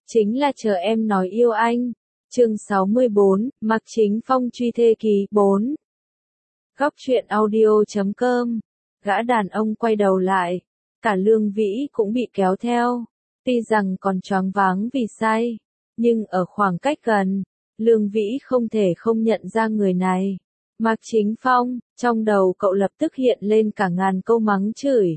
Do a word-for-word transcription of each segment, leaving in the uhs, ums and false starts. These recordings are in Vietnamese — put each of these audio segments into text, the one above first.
chính là chờ em nói yêu anh. Chương sáu mươi bốn, Mạc Chính Phong truy thê ký bốn. Góc truyện audio chấm com. Gã đàn ông quay đầu lại, cả Lương Vĩ cũng bị kéo theo. Tuy rằng còn choáng váng vì say, nhưng ở khoảng cách gần, Lương Vĩ không thể không nhận ra người này. Mạc Chính Phong, trong đầu cậu lập tức hiện lên cả ngàn câu mắng chửi.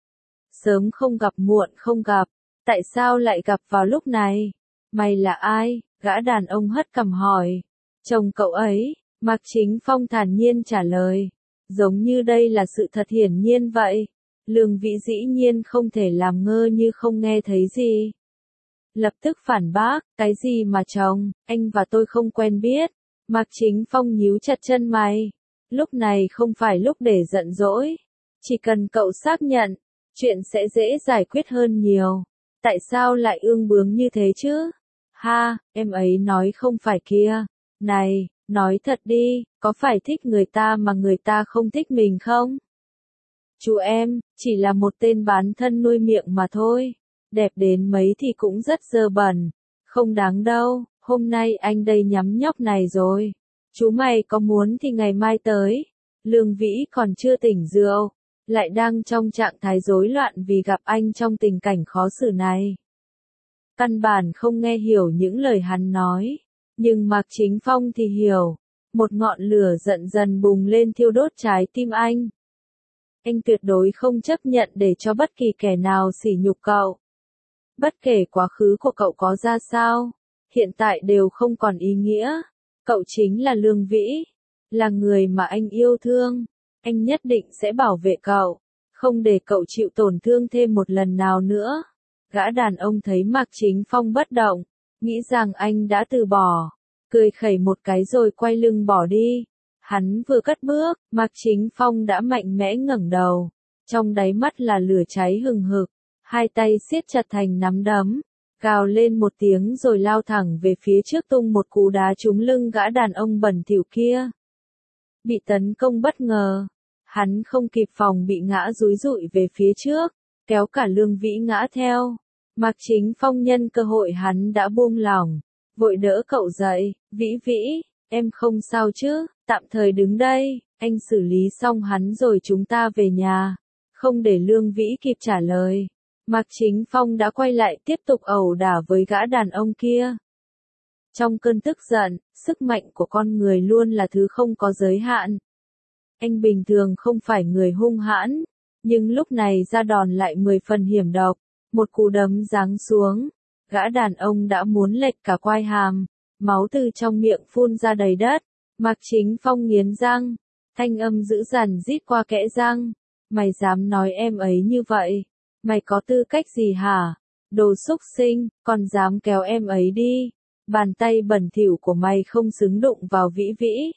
Sớm không gặp muộn không gặp, tại sao lại gặp vào lúc này? Mày là ai? Gã đàn ông hất cằm hỏi. Chồng cậu ấy, Mạc Chính Phong thản nhiên trả lời. Giống như đây là sự thật hiển nhiên vậy. Lương Vĩ dĩ nhiên không thể làm ngơ như không nghe thấy gì. Lập tức phản bác, cái gì mà chồng, anh và tôi không quen biết. Mạc Chính Phong nhíu chặt chân mày. Lúc này không phải lúc để giận dỗi. Chỉ cần cậu xác nhận, chuyện sẽ dễ giải quyết hơn nhiều. Tại sao lại ương bướng như thế chứ? Ha, em ấy nói không phải kia. Này, nói thật đi, có phải thích người ta mà người ta không thích mình không? Chú em, chỉ là một tên bán thân nuôi miệng mà thôi. Đẹp đến mấy thì cũng rất dơ bẩn. Không đáng đâu, hôm nay anh đây nhắm nhóc này rồi. Chú mày có muốn thì ngày mai tới. Lương Vĩ còn chưa tỉnh rượu, lại đang trong trạng thái rối loạn vì gặp anh trong tình cảnh khó xử này. Căn bản không nghe hiểu những lời hắn nói, nhưng Mạc Chính Phong thì hiểu. Một ngọn lửa giận dần bùng lên thiêu đốt trái tim anh. Anh tuyệt đối không chấp nhận để cho bất kỳ kẻ nào sỉ nhục cậu. Bất kể quá khứ của cậu có ra sao, hiện tại đều không còn ý nghĩa. Cậu chính là Lương Vĩ, là người mà anh yêu thương. Anh nhất định sẽ bảo vệ cậu, không để cậu chịu tổn thương thêm một lần nào nữa. Gã đàn ông thấy Mạc Chính Phong bất động, nghĩ rằng anh đã từ bỏ, cười khẩy một cái rồi quay lưng bỏ đi. Hắn vừa cất bước, Mạc Chính Phong đã mạnh mẽ ngẩng đầu, trong đáy mắt là lửa cháy hừng hực, hai tay siết chặt thành nắm đấm, gào lên một tiếng rồi lao thẳng về phía trước tung một cú đá trúng lưng gã đàn ông bẩn thỉu kia. Bị tấn công bất ngờ, hắn không kịp phòng bị ngã dúi dụi về phía trước, kéo cả Lương Vĩ ngã theo. Mạc Chính Phong nhân cơ hội hắn đã buông lỏng, vội đỡ cậu dậy. Vĩ Vĩ, em không sao chứ, tạm thời đứng đây, anh xử lý xong hắn rồi chúng ta về nhà. Không để Lương Vĩ kịp trả lời, Mạc Chính Phong đã quay lại tiếp tục ẩu đả với gã đàn ông kia. Trong cơn tức giận, sức mạnh của con người luôn là thứ không có giới hạn. Anh bình thường không phải người hung hãn, nhưng lúc này ra đòn lại mười phần hiểm độc. Một cú đấm giáng xuống, gã đàn ông đã muốn lệch cả quai hàm, máu từ trong miệng phun ra đầy đất. Mạc Chính Phong nghiến răng, thanh âm dữ dằn rít qua kẽ răng. Mày dám nói em ấy như vậy? Mày có tư cách gì hả? Đồ xúc sinh, còn dám kéo em ấy đi. Bàn tay bẩn thỉu của mày không xứng đụng vào Vĩ Vĩ.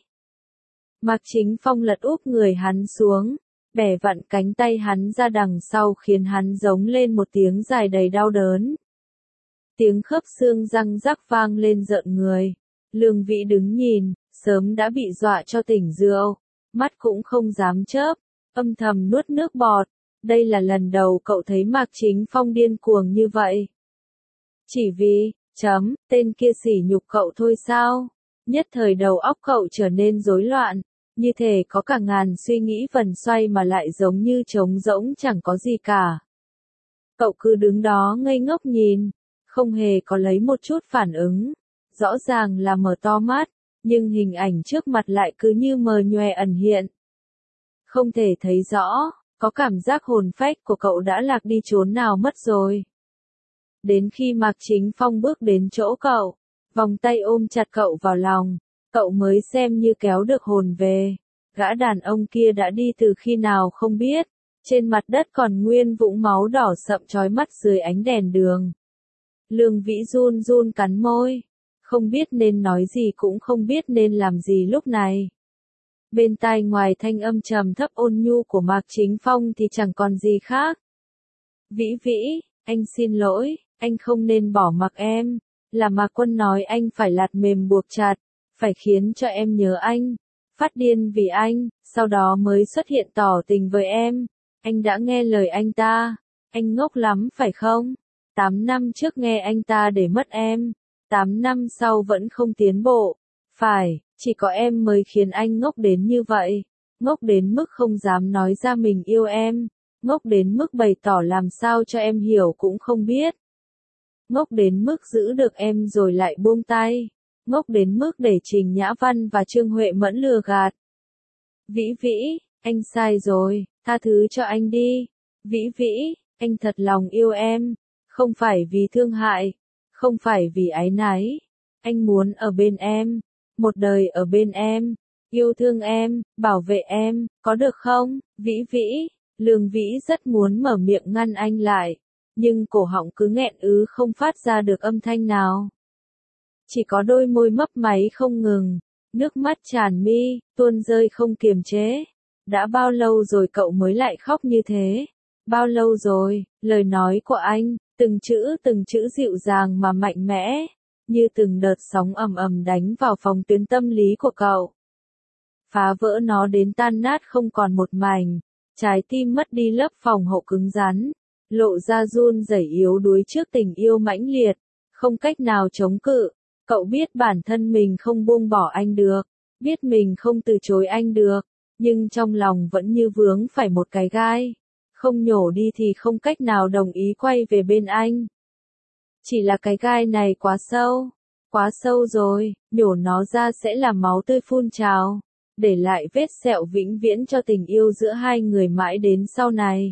Mạc Chính Phong lật úp người hắn xuống, bẻ vặn cánh tay hắn ra đằng sau khiến hắn giống lên một tiếng dài đầy đau đớn. Tiếng khớp xương răng rắc vang lên rợn người. Lương Vĩ đứng nhìn, sớm đã bị dọa cho tỉnh rượu, mắt cũng không dám chớp, âm thầm nuốt nước bọt. Đây là lần đầu cậu thấy Mạc Chính Phong điên cuồng như vậy. Chỉ vì, chấm, tên kia sỉ nhục cậu thôi sao? Nhất thời đầu óc cậu trở nên rối loạn, như thể có cả ngàn suy nghĩ vần xoay mà lại giống như trống rỗng chẳng có gì cả. Cậu cứ đứng đó ngây ngốc nhìn, không hề có lấy một chút phản ứng. Rõ ràng là mở to mắt, nhưng hình ảnh trước mặt lại cứ như mờ nhòe ẩn hiện. Không thể thấy rõ, có cảm giác hồn phách của cậu đã lạc đi chốn nào mất rồi. Đến khi Mạc Chính Phong bước đến chỗ cậu, vòng tay ôm chặt cậu vào lòng, cậu mới xem như kéo được hồn về. Gã đàn ông kia đã đi từ khi nào không biết, trên mặt đất còn nguyên vũng máu đỏ sậm chói mắt dưới ánh đèn đường. Lương Vĩ run run cắn môi, không biết nên nói gì cũng không biết nên làm gì lúc này. Bên tai ngoài thanh âm trầm thấp ôn nhu của Mạc Chính Phong thì chẳng còn gì khác. Vĩ Vĩ, anh xin lỗi, anh không nên bỏ mặc em. Là Mạc Quân nói anh phải lạt mềm buộc chặt, phải khiến cho em nhớ anh, phát điên vì anh, sau đó mới xuất hiện tỏ tình với em. Anh đã nghe lời anh ta, anh ngốc lắm phải không? Tám năm trước nghe anh ta để mất em, tám năm sau vẫn không tiến bộ. Phải, chỉ có em mới khiến anh ngốc đến như vậy. Ngốc đến mức không dám nói ra mình yêu em. Ngốc đến mức bày tỏ làm sao cho em hiểu cũng không biết. Ngốc đến mức giữ được em rồi lại buông tay. Ngốc đến mức để Trình Nhã Văn và Trương Huệ Mẫn lừa gạt. Vĩ Vĩ, anh sai rồi, tha thứ cho anh đi. Vĩ Vĩ, anh thật lòng yêu em, không phải vì thương hại, không phải vì áy náy. Anh muốn ở bên em, một đời ở bên em, yêu thương em, bảo vệ em, có được không? Vĩ Vĩ, Lương Vĩ rất muốn mở miệng ngăn anh lại, nhưng cổ họng cứ nghẹn ứ không phát ra được âm thanh nào. Chỉ có đôi môi mấp máy không ngừng, nước mắt tràn mi, tuôn rơi không kiềm chế. Đã bao lâu rồi cậu mới lại khóc như thế? Bao lâu rồi? Lời nói của anh, từng chữ từng chữ dịu dàng mà mạnh mẽ, như từng đợt sóng ầm ầm đánh vào phòng tuyến tâm lý của cậu. Phá vỡ nó đến tan nát không còn một mảnh, trái tim mất đi lớp phòng hộ cứng rắn, lộ ra run rẩy yếu đuối trước tình yêu mãnh liệt, không cách nào chống cự. Cậu biết bản thân mình không buông bỏ anh được, biết mình không từ chối anh được, nhưng trong lòng vẫn như vướng phải một cái gai. Không nhổ đi thì không cách nào đồng ý quay về bên anh. Chỉ là cái gai này quá sâu, quá sâu rồi, nhổ nó ra sẽ làm máu tươi phun trào, để lại vết sẹo vĩnh viễn cho tình yêu giữa hai người mãi đến sau này.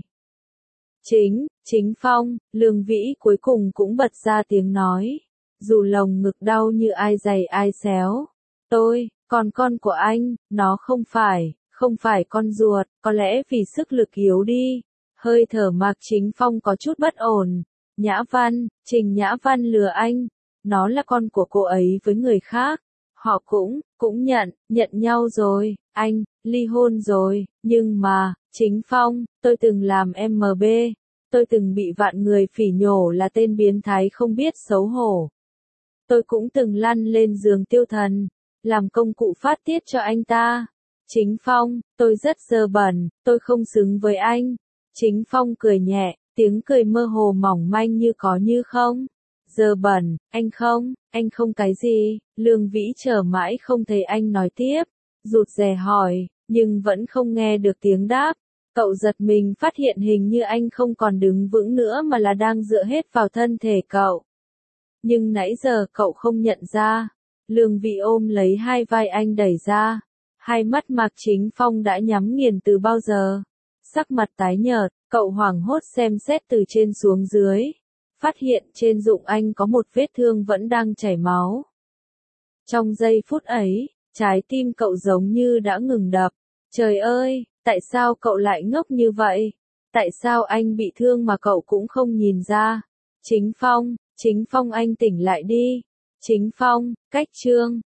Chính, Chính Phong, Lương Vĩ cuối cùng cũng bật ra tiếng nói. Dù lồng ngực đau như ai giày ai xéo. Tôi, còn con của anh, nó không phải, không phải con ruột, có lẽ vì sức lực yếu đi. Hơi thở Mạc Chính Phong có chút bất ổn. Nhã Văn, Trình Nhã Văn lừa anh. Nó là con của cô ấy với người khác. Họ cũng, cũng nhận, nhận nhau rồi, anh, ly hôn rồi, nhưng mà, Chính Phong, tôi từng làm em bê. Tôi từng bị vạn người phỉ nhổ là tên biến thái không biết xấu hổ. Tôi cũng từng lăn lên giường tiêu thần, làm công cụ phát tiết cho anh ta. Chính Phong, tôi rất dơ bẩn, tôi không xứng với anh. Chính Phong cười nhẹ, tiếng cười mơ hồ mỏng manh như có như không. Dơ bẩn, anh không, anh không cái gì. Lương Vĩ chờ mãi không thấy anh nói tiếp, rụt rè hỏi, nhưng vẫn không nghe được tiếng đáp. Cậu giật mình phát hiện hình như anh không còn đứng vững nữa mà là đang dựa hết vào thân thể cậu. Nhưng nãy giờ cậu không nhận ra. Lương Vĩ ôm lấy hai vai anh đẩy ra. Hai mắt Mạc Chính Phong đã nhắm nghiền từ bao giờ. Sắc mặt tái nhợt, cậu hoảng hốt xem xét từ trên xuống dưới. Phát hiện trên bụng anh có một vết thương vẫn đang chảy máu. Trong giây phút ấy, trái tim cậu giống như đã ngừng đập. Trời ơi, tại sao cậu lại ngốc như vậy? Tại sao anh bị thương mà cậu cũng không nhìn ra? Chính Phong, Chính Phong anh tỉnh lại đi. Chính Phong, cách chương